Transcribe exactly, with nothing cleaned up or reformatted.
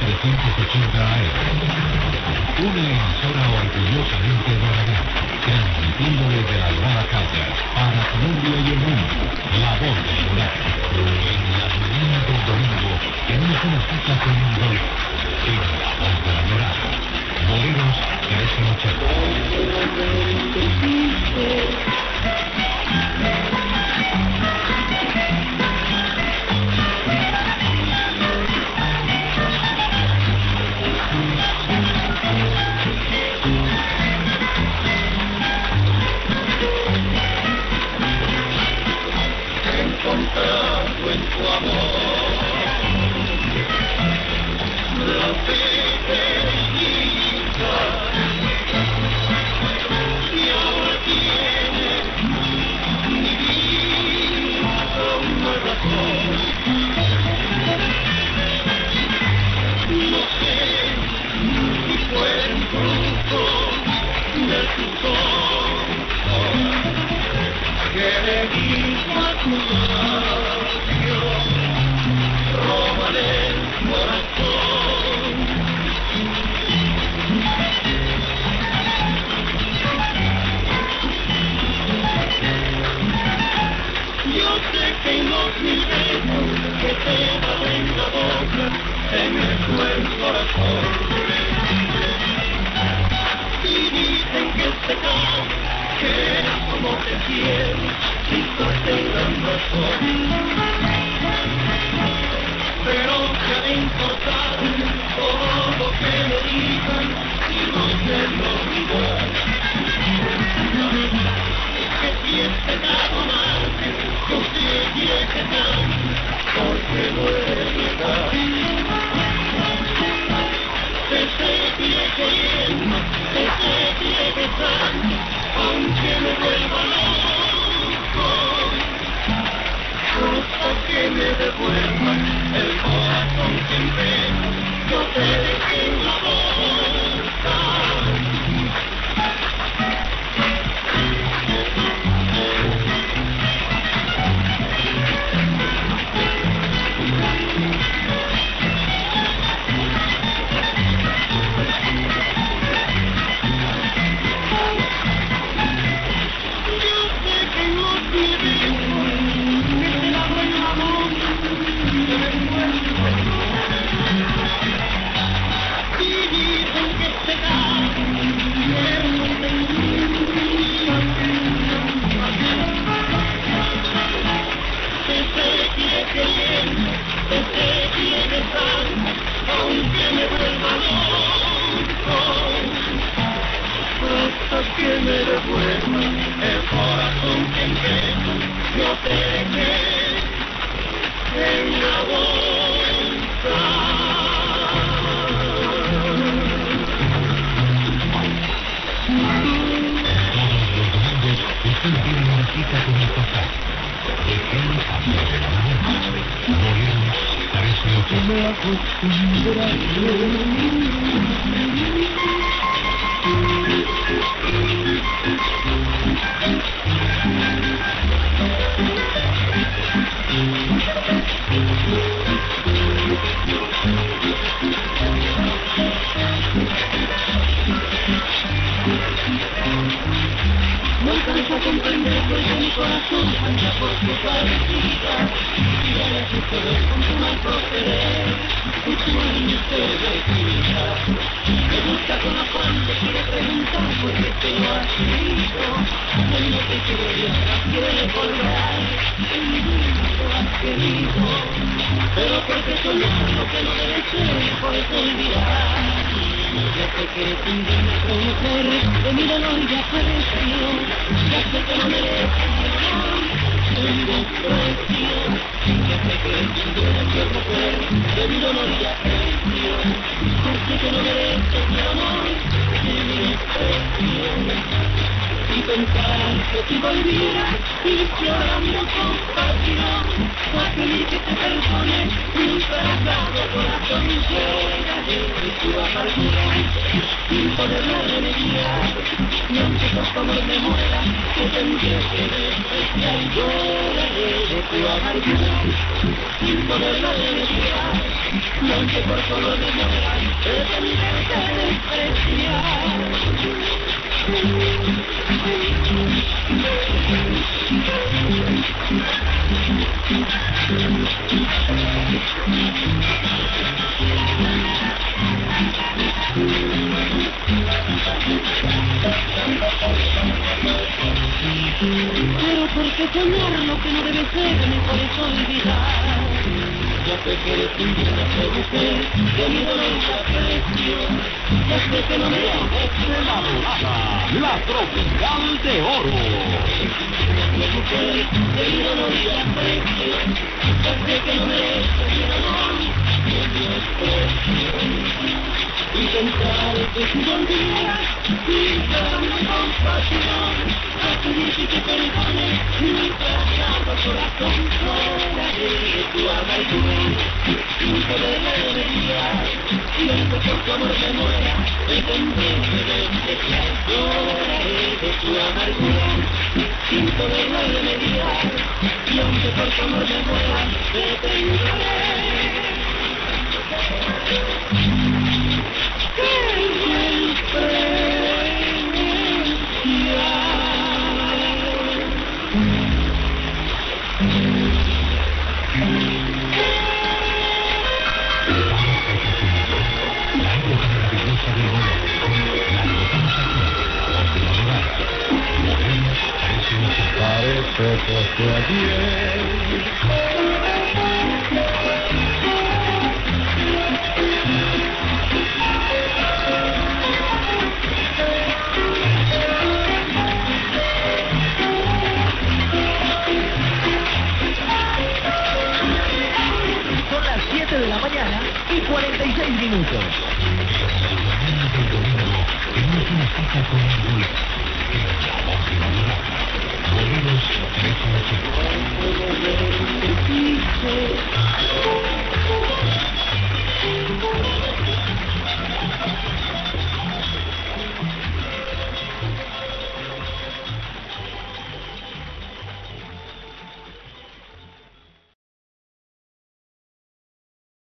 trescientos ochenta A M. Una emisora orgullosamente dorada, transmitiendo desde la Alvada Caldas para Colombia y el mundo, la voz del rural. En las mañanas del domingo tenemos una cita con un dolor. En la voz de la dorada. Boleros trece ochenta. Encontrado en tu amor la felicidad y ahora tiene mi vida una razón. No sé si fue el fruto de tu corazón que le dijo a tu labio, róbale el corazón. Yo sé que los mil besos que te dan en la boca en el buen corazón y dicen que es pecado, que es como te quiero y pues tengan razón, pero que de importar todo lo que me digan y no se lo igual, que si es pecado mal, yo seguiré pecando porque no es verdad. Te seguiré queriendo, te seguiré besando, aunque me vuelva loco, hasta que me devuelvan el corazón que en vez yo te dejé en la boca. Aunque me vuelva loco, hasta que me devuelva el corazón que en beso yo te dejé en la bolsa. Usted tiene una cita con el pasado. ¿De qué habla de la mañana? Boleros trece ochenta. No alcanzo a comprender por qué mi corazón anda por tu parecida y ahora tu poder con tu mal proceder y tu niño te retira. Me busca con afán, te quiere preguntar por qué te lo has visto. Él no te quiere llorar, quiere recordar el mundo has querido, pero porque soñar lo que no debe ser, por eso olvidar. Ya sé que eres un digno mujer, de mi dolor ya pareció, ya sé que no merezco mi amor, tengo precio. Ya sé que eres un digno mujer, de mi dolor ya pareció, ya sé que no merezco mi amor, tengo precio. Y pensar que si volvieras y llorando con pasión, a pedir que te perdone un fracasado corazón llena de tu amargura, sin poderlo remediar. Y aunque por favor me muera, que tendré que ver especial lloraré de tu amargura, sin poderlo remediar, y aunque por color de muera, te tendré que despreciar. Pero ¿por qué soñar lo que no debe ser? Me puedes olvidar. Ya sé que eres un de mujer, que mi dolor te aprecio. Ya sé que no me de la dorada, la tropical de oro. de mujer, que mi dolor te aprecio. Ya sé que no mereces mi amor, mi desprecio. Y pensar que si volvieras, sin darme compasión, a pedirte que perdone, nunca dado corazón fuera de tu amargura, sin poderla remediar, y aunque por tu amor me muera, te tendré que despreciar. Lloraré de tu amargura, sin poderla remediar, y aunque por tu amor me muera, te tendré Parece que fue ayer. Son las siete de la mañana y cuarenta y seis minutos. Volvemos tres